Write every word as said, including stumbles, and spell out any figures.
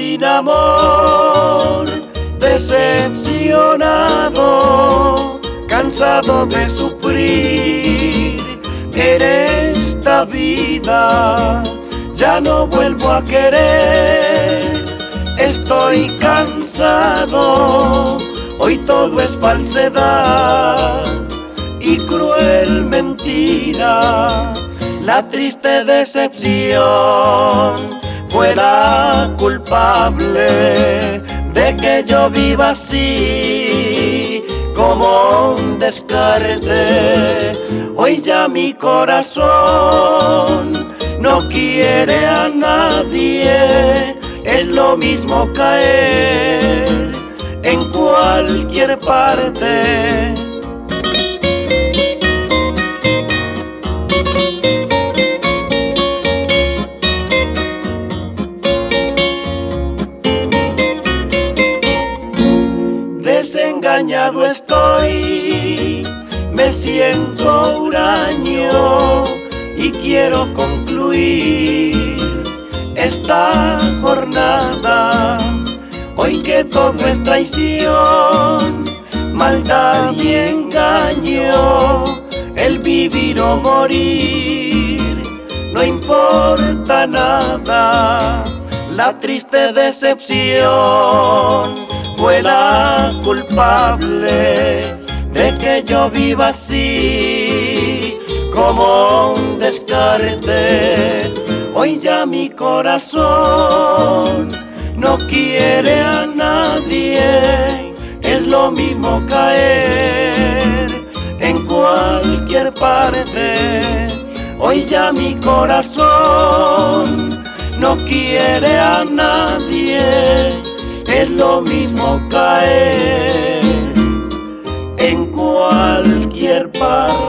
sin amor, decepcionado, cansado de sufrir en esta vida, ya no vuelvo a querer. Estoy cansado, hoy todo es falsedad y cruel mentira. La triste decepción fue la culpable de que yo viva así, como un descarte. Hoy ya mi corazón no quiere a nadie, es lo mismo caer en cualquier parte. Desengañado estoy, me siento huraño y quiero concluir esta jornada. Hoy que todo es traición, maldad y engaño, el vivir o morir no importa nada. La triste decepción fue la culpable de que yo viva así, como un descarte. Hoy ya mi corazón no quiere a nadie, es lo mismo caer en cualquier parte. Hoy ya mi corazón no quiere a nadie, es lo mismo caer en cualquier parte.